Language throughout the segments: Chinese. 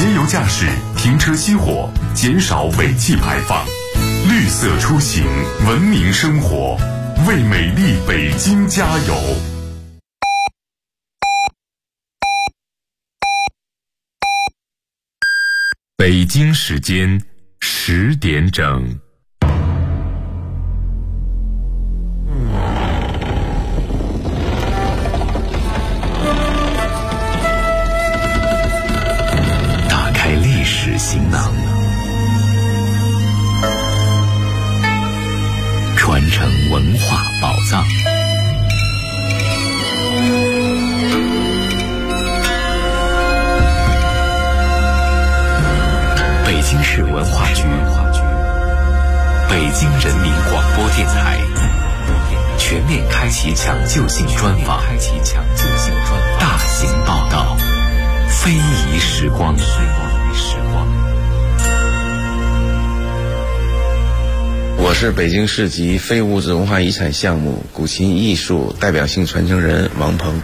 节油驾驶，停车熄火，减少尾气排放，绿色出行，文明生活，为美丽北京加油！北京时间10点整。 打开历史行囊，传承文化宝藏。北京市文化局、北京人民广播电台全面开启抢救性专访，大型报道，非遗时光。 我是北京市级非物质文化遗产项目古琴艺术代表性传承人王鹏。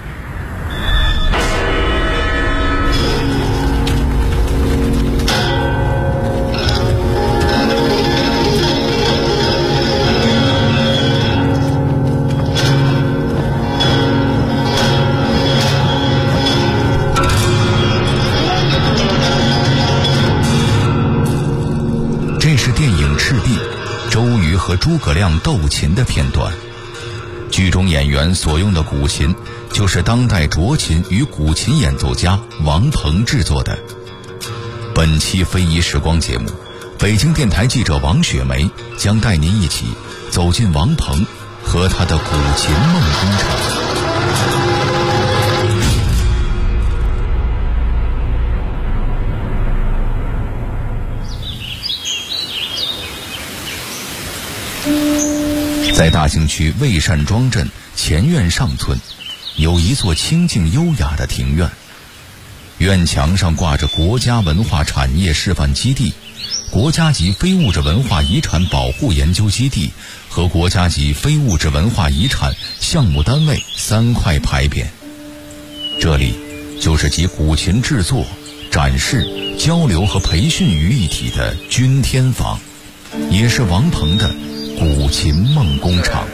这是电影《赤壁》周瑜和诸葛亮斗琴的片段，剧中演员所用的古琴就是当代斫琴与古琴演奏家王鹏制作的。本期非遗时光节目，北京电台记者王雪梅将带您一起走进王鹏和他的古琴梦工厂。在大兴区魏善庄镇前院上村，有一座清静优雅的庭院，院墙上挂着国家文化产业示范基地、国家级非物质文化遗产保护研究基地和国家级非物质文化遗产项目单位3块牌匾。这里就是集古琴制作、展示、交流和培训于一体的君天坊，也是王鹏的古琴梦工厂。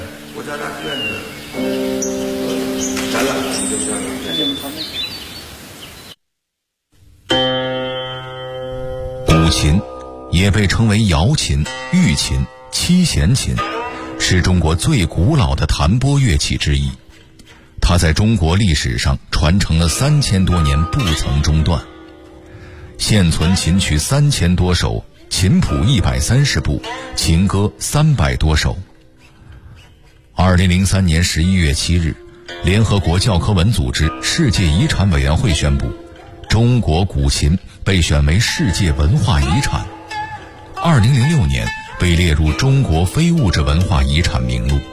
古琴也被称为瑶琴、玉琴、七弦琴，是中国最古老的弹拨乐器之一。它在中国历史上传承了3000多年，不曾中断。现存琴曲3000多首，琴谱130部，琴歌300多首。2003年11月7日，联合国教科文组织世界遗产委员会宣布，中国古琴被选为世界文化遗产。2006年被列入中国非物质文化遗产名录。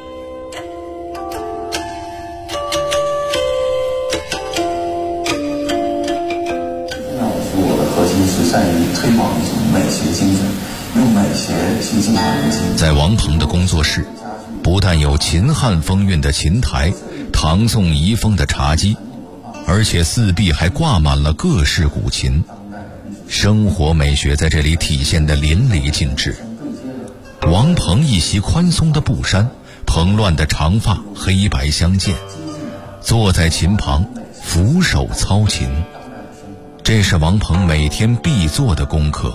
我的核心是善于推广一种美学精神，用美学去净化人心。 在王鹏的工作室，不但有秦汉风韵的琴台、唐宋遗风的茶几，而且四壁还挂满了各式古琴，生活美学在这里体现得淋漓尽致。王鹏一袭宽松的布衫，蓬乱的长发黑白相间，坐在琴旁俯首操琴，这是王鹏每天必做的功课。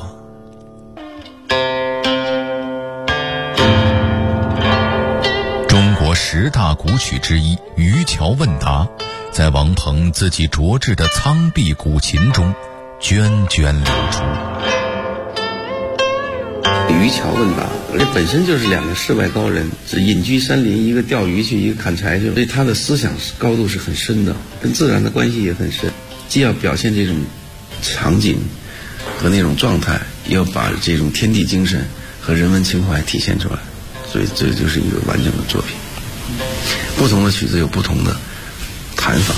中国10大古曲之一《渔樵问答》，在王鹏自己琢制的苍壁古琴中涓涓流出。 渔樵问答，这本身就是2个世外高人，是隐居山林，一个钓鱼去，一个砍柴去，所以他的思想高度是很深的，跟自然的关系也很深，既要表现这种场景和那种状态，也要把这种天地精神和人文情怀体现出来，所以这就是一个完整的作品。不同的曲子有不同的弹法。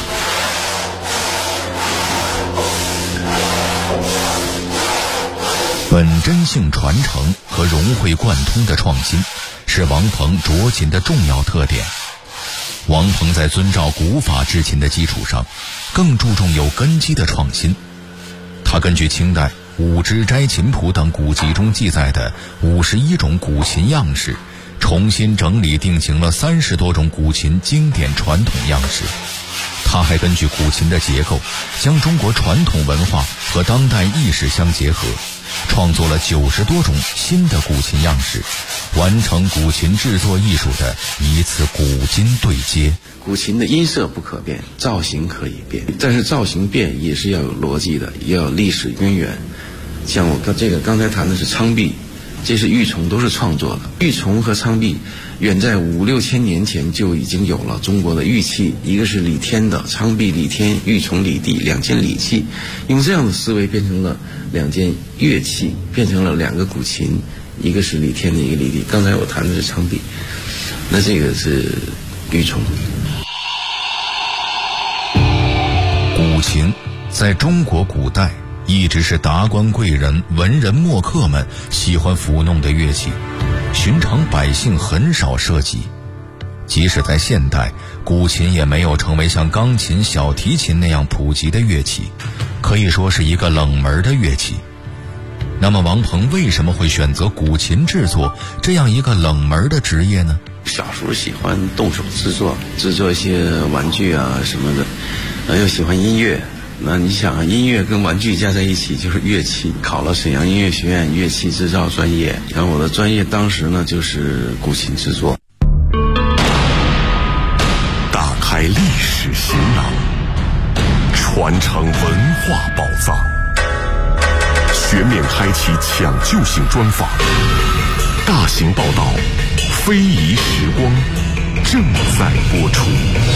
本真性传承和融会贯通的创新是王鹏斫琴的重要特点。王鹏在遵照古法制琴的基础上，更注重有根基的创新。他他根据清代《五支斋琴谱》等古籍中记载的51种古琴样式，重新整理定型了30多种古琴经典传统样式。他还根据古琴的结构，将中国传统文化和当代意识相结合，创作了90多种新的古琴样式，完成古琴制作艺术的一次古今对接。 古琴的音色不可变，造型可以变，但是造型变也是要有逻辑的，也要有历史渊源。像我刚才谈的是昌璧，这是玉琮都是创作的。玉琮和昌璧远在5、6千年前就已经有了中国的玉器，一个是李天的昌璧李天，玉琮李地2件礼器，用这样的思维变成了2件乐器，变成了2个古琴，一个是李天的，一个李地。刚才我谈的是昌璧，那这个是玉琮。 古琴在中国古代一直是达官贵人、文人墨客们喜欢抚弄的乐器，寻常百姓很少涉及。即使在现代，古琴也没有成为像钢琴、小提琴那样普及的乐器，可以说是一个冷门的乐器。那么王鹏为什么会选择古琴制作这样一个冷门的职业呢？ 小时候喜欢动手制作一些玩具啊什么的，又喜欢音乐。那你想，音乐跟玩具加在一起就是乐器。考了沈阳音乐学院乐器制造专业，然后我的专业当时呢就是古琴制作。 打开历史行囊，传承文化宝藏，全面开启抢救性专访，大型报道，非遗时光正在播出。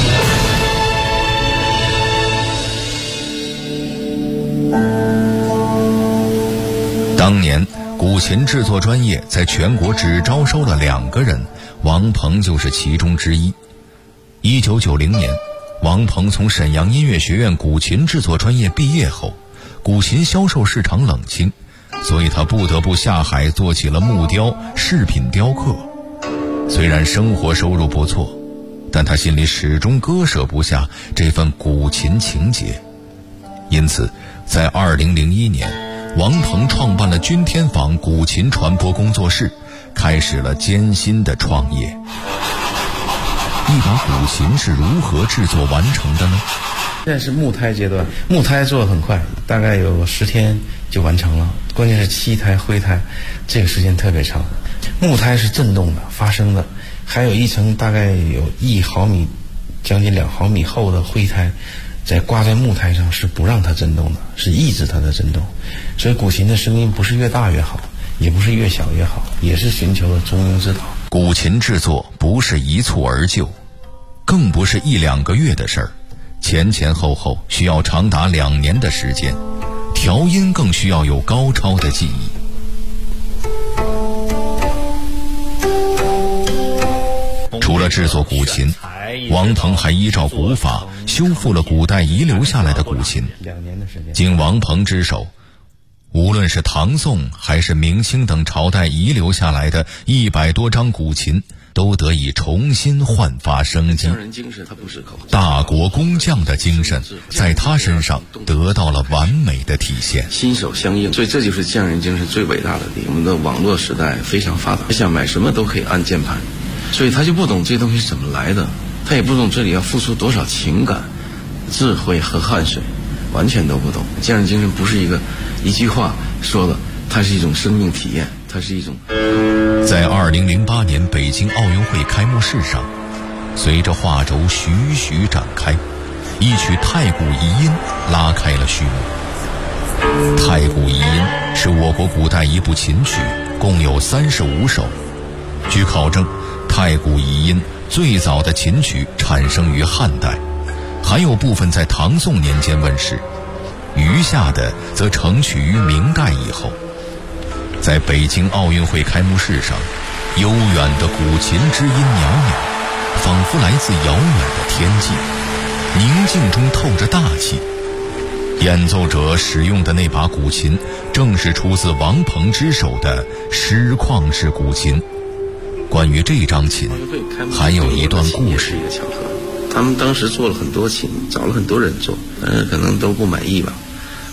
当年古琴制作专业在全国只招收了2个人，王鹏就是其中之一。1990年，王鹏从沈阳音乐学院古琴制作专业毕业后，古琴销售市场冷清，所以他不得不下海做起了木雕、饰品雕刻。虽然生活收入不错，但他心里始终割舍不下这份古琴情结。因此在2001年，王鹏创办了君天坊古琴传播工作室，开始了艰辛的创业。一把古琴是如何制作完成的呢？ 现在是木胎阶段，木胎做得很快，大概有10天就完成了。关键是漆胎、灰胎，这个时间特别长。木胎是震动的、发声的，还有一层大概有1毫米、将近2毫米厚的灰胎，挂在木胎上是不让它震动的，是抑制它的震动。所以古琴的声音不是越大越好，也不是越小越好，也是寻求了中庸之道。 古琴制作不是一蹴而就，更不是1、2个月的事儿，前后需要长达2年的时间，调音更需要有高超的技艺。除了制作古琴，王鹏还依照古法修复了古代遗留下来的古琴。经王鹏之手，无论是唐宋还是明清等朝代遗留下来的100多张古琴，都得以重新焕发生机。大国工匠的精神在他身上得到了完美的体现。 心手相应，所以这就是匠人精神最伟大的地方。我们的网络时代非常发达，想买什么都可以按键盘，所以他就不懂这东西怎么来的，他也不懂这里要付出多少情感、智慧和汗水，完全都不懂。匠人精神不是一句话说的，它是一种生命体验，它是一种。 在2008年北京奥运会开幕式上，随着画轴徐徐展开，一曲太古遗音拉开了序幕。太古遗音是我国古代一部琴曲，共有35首。据考证，太古遗音最早的琴曲产生于汉代，还有部分在唐宋年间问世，余下的则成曲于明代以后。在北京奥运会开幕式上，悠远的古琴之音袅袅，仿佛来自遥远的天际，宁静中透着大气。演奏者使用的那把古琴，正是出自王鹏之手的狮旷式古琴。关于这张琴，还有一段故事。 他们当时做了很多琴，找了很多人做，但是可能都不满意吧。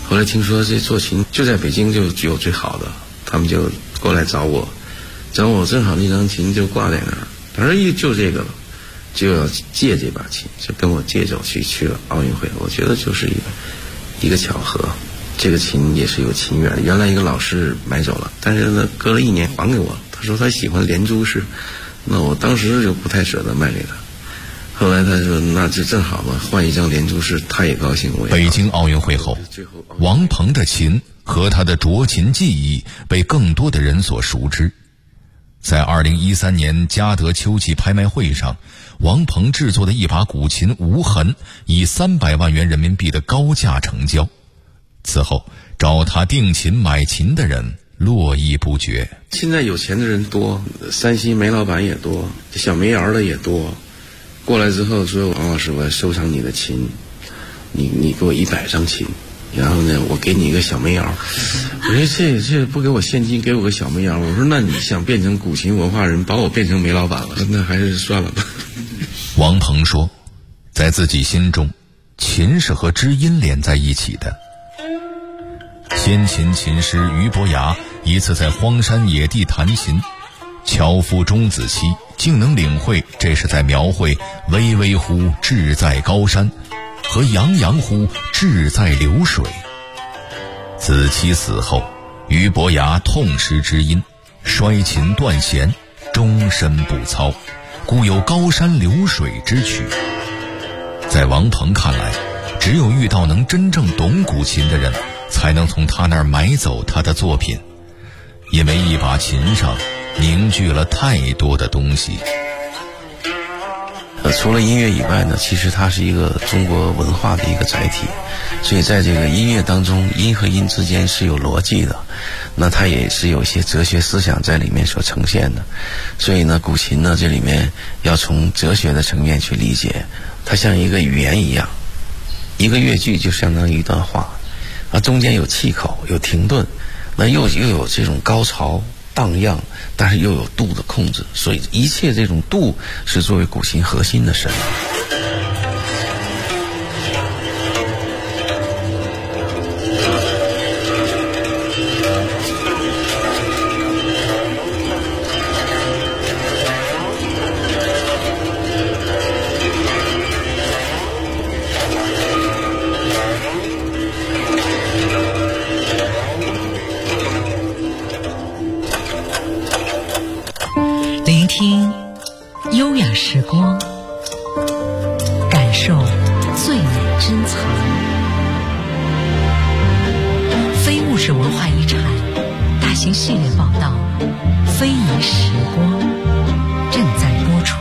后来听说这做琴就在北京就有最好的，他们就过来找我，正好那张琴就挂在那儿，他说就这个了，就要借这把琴，就跟我借走去了奥运会。我觉得就是一个巧合。这个琴也是有琴缘，原来一个老师买走了，但是呢隔了1年还给我，他说他喜欢连珠式，那我当时就不太舍得卖给他。后来他说那就正好嘛，换一张连珠式，他也高兴，我也高兴。 北京奥运会后，王鹏的琴和他的斫琴技艺被更多的人所熟知。在2013年嘉德秋季拍卖会上，王鹏制作的一把古琴无痕以300万元人民币的高价成交。此后找他定琴买琴的人络绎不绝。 现在有钱的人多，山西煤老板也多，小煤窑的也多。过来之后说，王老师，我要收藏你的琴，你给我100张琴，然后呢我给你一个小煤窑。我说这不给我现金，给我个小煤窑。我说那你想变成古琴文化人，把我变成煤老板了，那还是算了吧。 王鹏说，在自己心中，琴是和知音连在一起的。先秦琴师俞伯牙一次在荒山野地弹琴，樵夫钟子期竟能领会这是在描绘巍巍乎志在高山和洋洋乎志在流水。子期死后，俞伯牙痛失知音，摔琴断弦，终身不操，故有高山流水之曲。在王鹏看来，只有遇到能真正懂古琴的人，才能从他那儿买走他的作品，因为一把琴上凝聚了太多的东西。 除了音乐以外呢，其实它是一个中国文化的一个载体，所以在这个音乐当中，音和音之间是有逻辑的，那它也是有一些哲学思想在里面所呈现的。所以呢，古琴呢这里面要从哲学的层面去理解，它像一个语言一样，一个乐句就相当于一段话，中间有气口，有停顿，那又有这种高潮荡漾，但是又有度的控制，所以一切这种度是作为古琴核心的神。 聆听优雅时光，感受最美珍藏。非物质文化遗产大型系列报道《非遗时光》正在播出。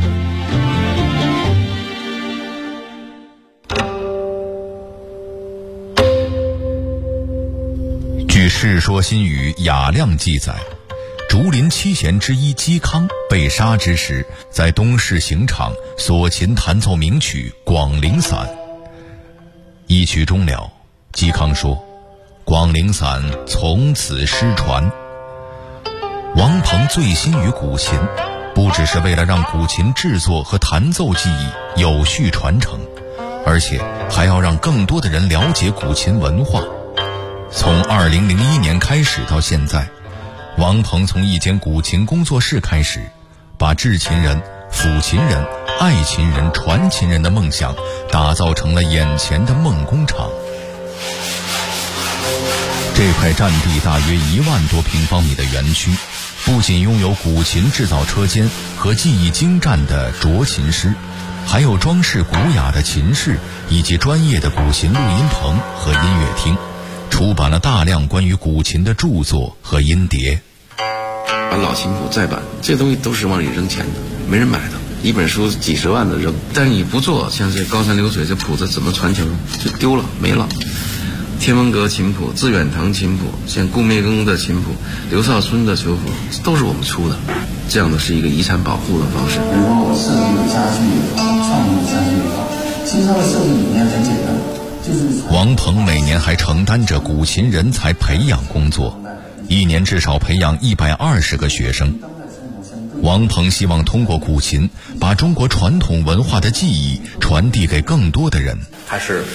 据《世说新语·雅量》记载，竹林七贤之一嵇康被杀之时，在东市刑场索琴弹奏名曲《广陵散》。一曲终了，嵇康说：“广陵散从此失传。”王鹏醉心于古琴，不只是为了让古琴制作和弹奏技艺有序传承，而且还要让更多的人了解古琴文化。从2001年开始到现在，王鹏从一间古琴工作室开始，把制琴人、抚琴人、爱琴人、传琴人的梦想打造成了眼前的梦工厂。这块占地大约1万多平方米的园区，不仅拥有古琴制造车间和技艺精湛的斫琴师，还有装饰古雅的琴室以及专业的古琴录音棚和音乐厅，出版了大量关于古琴的著作和音碟。 把老琴谱再版，这东西都是往里扔钱的，没人买的。一本书几十万的扔，但是你不做，像这高山流水这谱子怎么传承？就丢了，没了。天文阁琴谱、致远堂琴谱，像顾灭庚的琴谱、刘少春的球谱，都是我们出的。这样的是一个遗产保护的方式。 比如说我设计一个家具也好，创意家具也好，其实它的设计理念很简单，就是王鹏每年还承担着古琴人才培养工作，一年至少培养120个学生。王鹏希望通过古琴，把中国传统文化的技艺传递给更多的人。 它是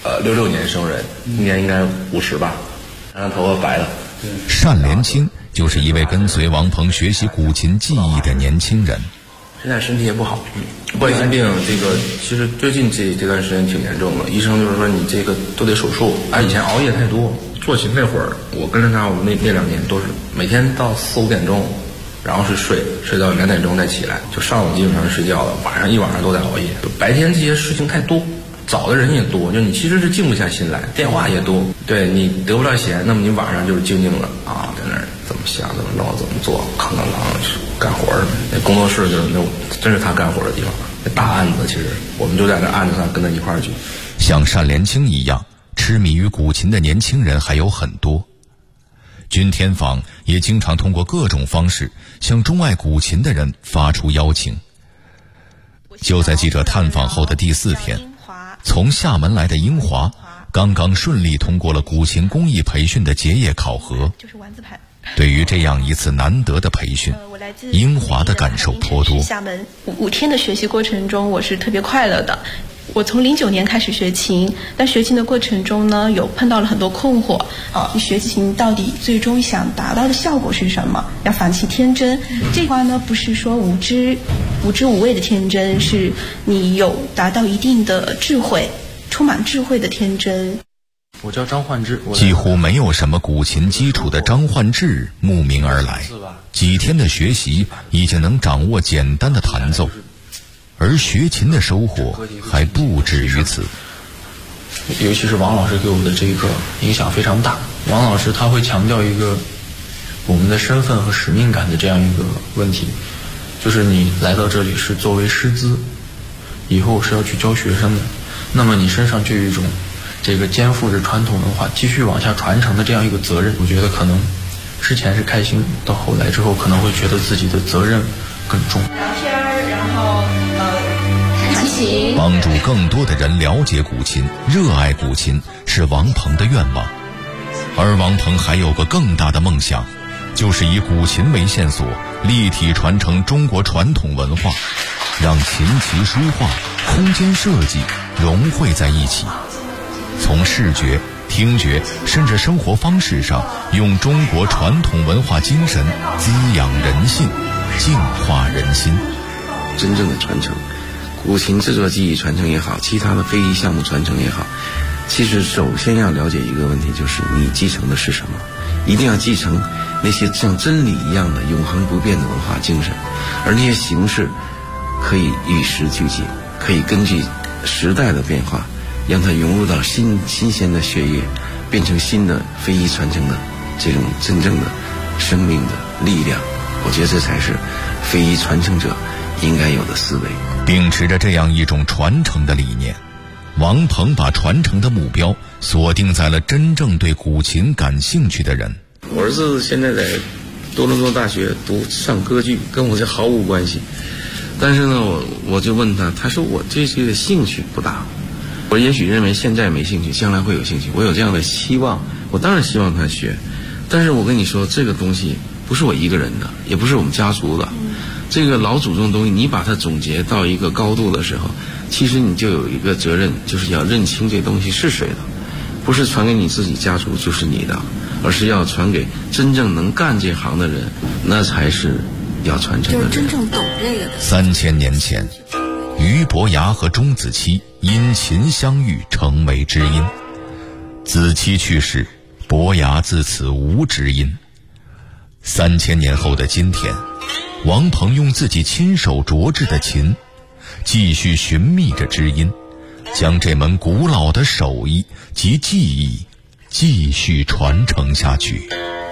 66年生人，今年应该50吧，然后头发白的。 单连清就是一位跟随王鹏学习古琴技艺的年轻人。 现在身体也不好，冠心病这个其实最近这段时间挺严重的，医生就是说你这个都得手术。以前熬夜太多，做琴那会儿，我跟着他，我们那2年都是每天到4、5点钟，然后是睡到2点钟再起来，就上午基本上是睡觉了，晚上一晚上都在熬夜。白天这些事情太多，找的人也多，就你其实是静不下心来，电话也多，对你得不到闲，那么你晚上就是静静了啊，在那儿怎么想怎么弄怎么做，吭干活儿。那工作室就是真是他干活的地方。那大案子其实我们就在那案子上跟他一块儿去。 像单连清一样痴迷于古琴的年轻人还有很多。君天坊也经常通过各种方式向钟爱古琴的人发出邀请。就在记者探访后的第4天，从厦门来的英华刚刚顺利通过了古琴工艺培训的结业考核。对于这样一次难得的培训，英华的感受颇多。 厦门5天的学习过程中，我是特别快乐的。我从09年开始学琴，但学琴的过程中呢，有碰到了很多困惑。你学琴到底最终想达到的效果是什么？要放弃天真。这话呢，不是说无知无畏的天真，是你有达到一定的智慧，充满智慧的天真。 我叫张焕智， 几乎没有什么古琴基础的张焕智慕名而来，几天的学习已经能掌握简单的弹奏，而学琴的收获还不止于此。 尤其是王老师给我的这个影响非常大。王老师他会强调一个我们的身份和使命感的这样一个问题，就是你来到这里是作为师资，以后是要去教学生的，那么你身上就有一种这个肩负着传统文化继续往下传承的这样一个责任。我觉得可能之前是开心，到后来之后可能会觉得自己的责任更重。 聊天，然后弹琴， 帮助更多的人了解古琴、热爱古琴是王鹏的愿望。而王鹏还有个更大的梦想，就是以古琴为线索，立体传承中国传统文化，让琴棋书画、空间设计融汇在一起。从视觉、听觉甚至生活方式上，用中国传统文化精神滋养人性，净化人心。 真正的传承，古琴制作技艺传承也好，其他的非遗项目传承也好，其实首先要了解一个问题，就是你继承的是什么。一定要继承那些像真理一样的永恒不变的文化精神，而那些形式可以与时俱进，可以根据时代的变化让它融入到新鲜的血液，变成新的非遗传承的这种真正的生命的力量。我觉得这才是非遗传承者应该有的思维。 秉持着这样一种传承的理念，王鹏把传承的目标锁定在了真正对古琴感兴趣的人。 我儿子现在在多伦多大学上歌剧，跟我这毫无关系。但是呢，我就问他，他说我对这个兴趣不大。我也许认为现在没兴趣，将来会有兴趣，我有这样的期望，我当然希望他学。但是我跟你说，这个东西不是我一个人的，也不是我们家族的。这个老祖宗的东西，你把它总结到一个高度的时候，其实你就有一个责任，就是要认清这东西是谁的，不是传给你自己家族就是你的，而是要传给真正能干这行的人，那才是要传承的人。 就是真正懂这个的。 3000年前，俞伯牙和钟子期因琴相遇，成为知音。子期去世，伯牙自此无知音。3000年后的今天，王鹏用自己亲手琢制的琴，继续寻觅着知音，将这门古老的手艺及技艺继续传承下去。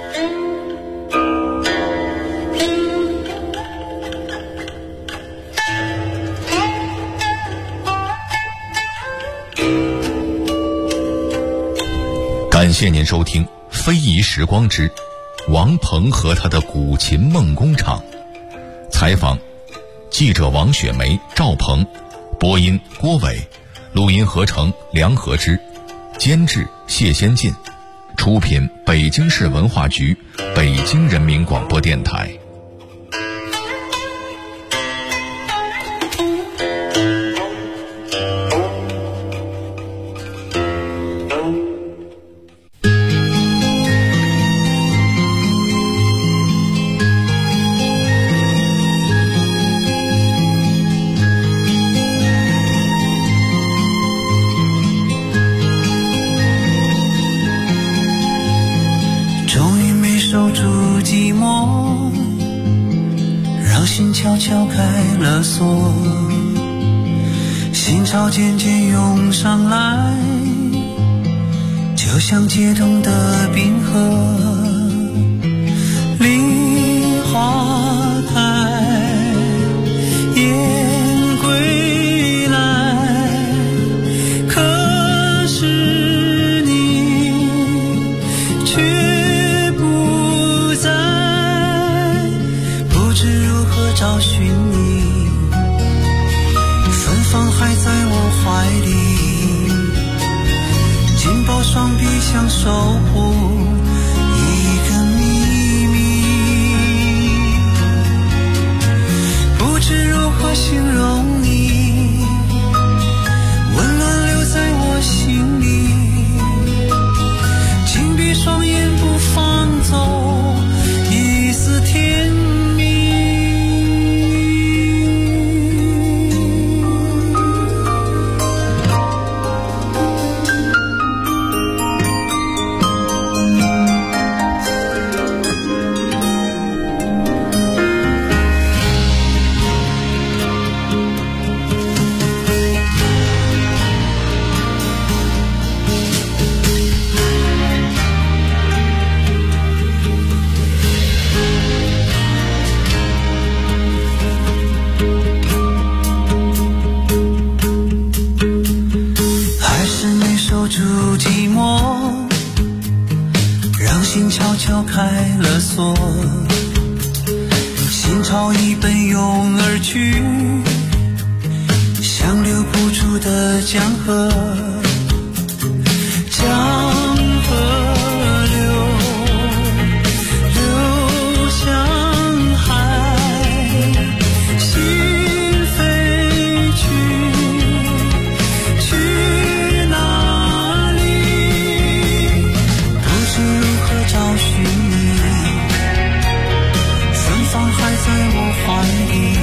感谢您收听《非遗时光之王鹏和他的古琴梦工厂》。采访记者王雪梅、赵鹏，播音郭伟，录音合成梁和之，监制谢先进，出品北京市文化局、北京人民广播电台。 守住寂寞，让心悄悄开了锁，心潮渐渐涌上来，就像解冻的冰河。梨花开，雁归来，可是你却不在，不知如何找寻你，芬芳还在我怀里，紧抱双臂想守护一个秘密，不知如何形容你，温暖留在我心里，紧闭双眼不放走一丝甜蜜。悄悄开了锁，心潮已奔涌而去，像流不出的江河，江河流向海，心飞去哪里？不知如何找寻你，芬芳还在我怀里，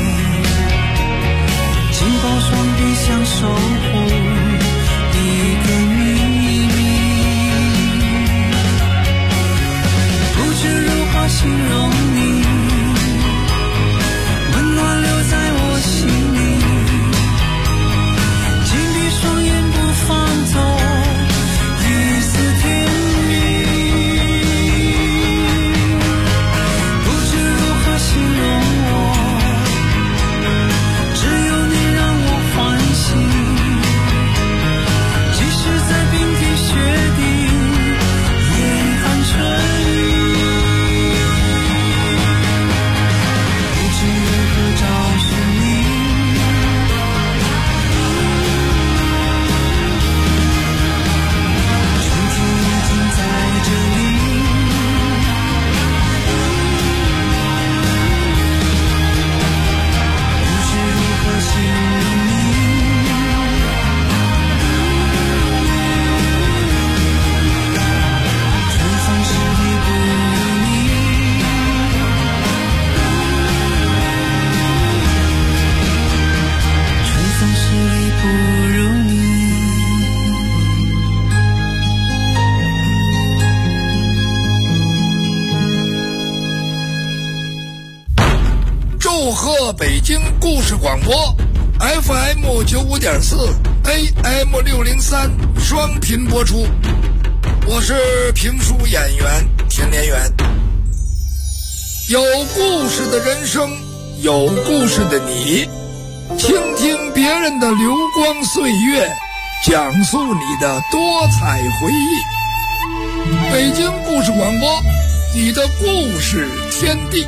紧抱双臂想守护一个秘密，不知如何形容你，温暖留在我心里，紧闭双眼不放走一丝甜蜜，不知如何形容我，只有你让我欢喜，即使在冰天雪地严寒春雨，不知如何找寻你，春天已经在这里，不知如何形容你，春风十里不如你，春风十里不如你。 祝贺北京故事广播 FM 95.4 AM 603双频播出，我是评书演员田连元。有故事的人生，有故事的你，倾听别人的流光岁月，讲述你的多彩回忆。北京故事广播，你的故事天地。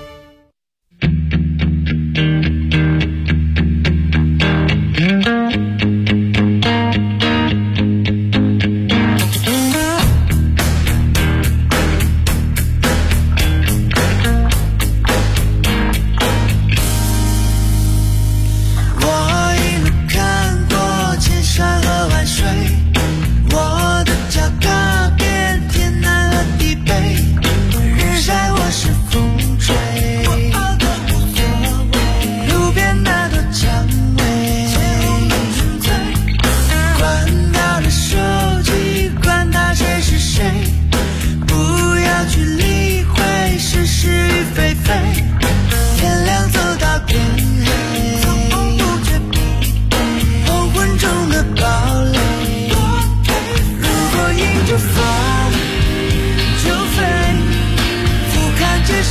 我一路看过千山和万水，我的脚踏遍天南和地北，日晒或是风吹，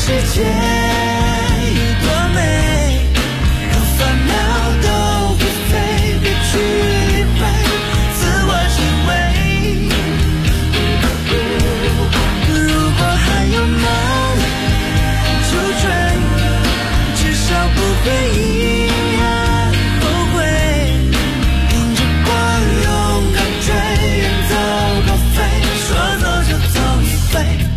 世界多美，让烦恼都会飞，别去理会自我行为。如果还有梦就追，至少不会遗憾后悔。迎着光勇敢追，远走高飞，说走就走一回。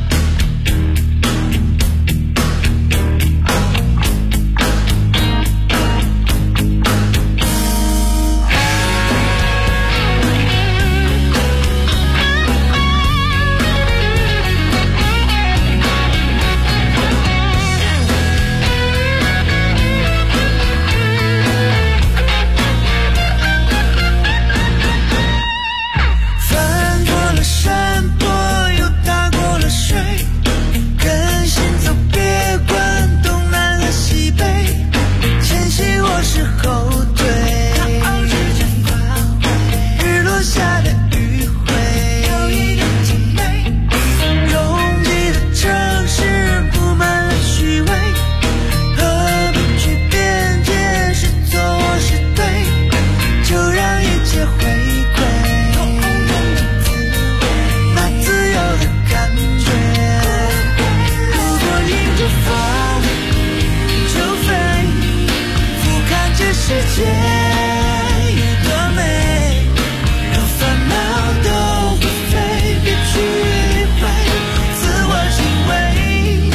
翻过了山坡，又踏过了水，跟心走，别管东南和西北，前行我是后退，日落下的余晖，有一点甜美，拥挤的城市布满了虚伪，何必去辩解是错是对，就让一切回归那自由的感觉。如果迎着风就飞，俯瞰这世界多美，让烦恼都会飞，别去理会自我行为。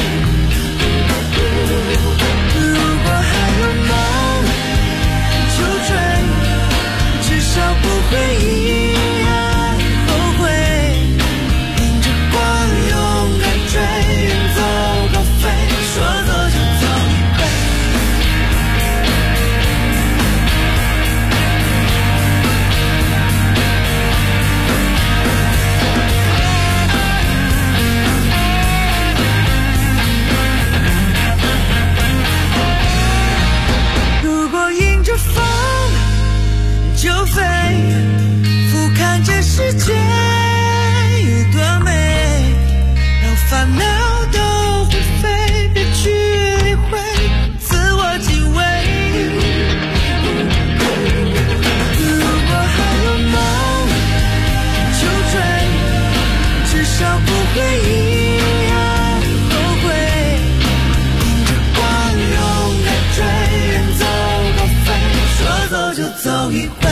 如果还有梦就追，至少不会遗憾后悔。迎着光勇敢追，远走高飞，说走就走一回。如果迎着风就飞，俯瞰这世界多美，让烦恼都会飞，别去理会自我敬畏。如果还有梦就追，至少不会遗憾后悔。迎着光勇敢追，远走高飞，说走就走一回。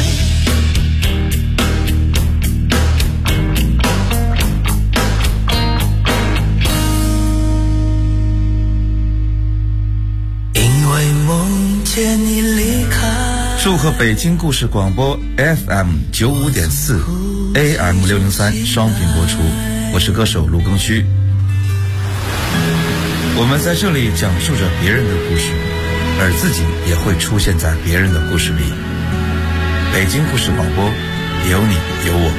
因为梦见你离开， 祝贺北京故事广播 FM95.4 AM603 双频播出，我是歌手卢庚戌。我们在这里讲述着别人的故事，而自己也会出现在别人的故事里。北京故事广播，有你有我。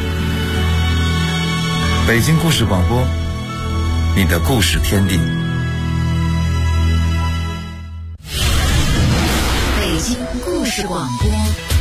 北京故事广播，你的故事天地。 北京故事广播。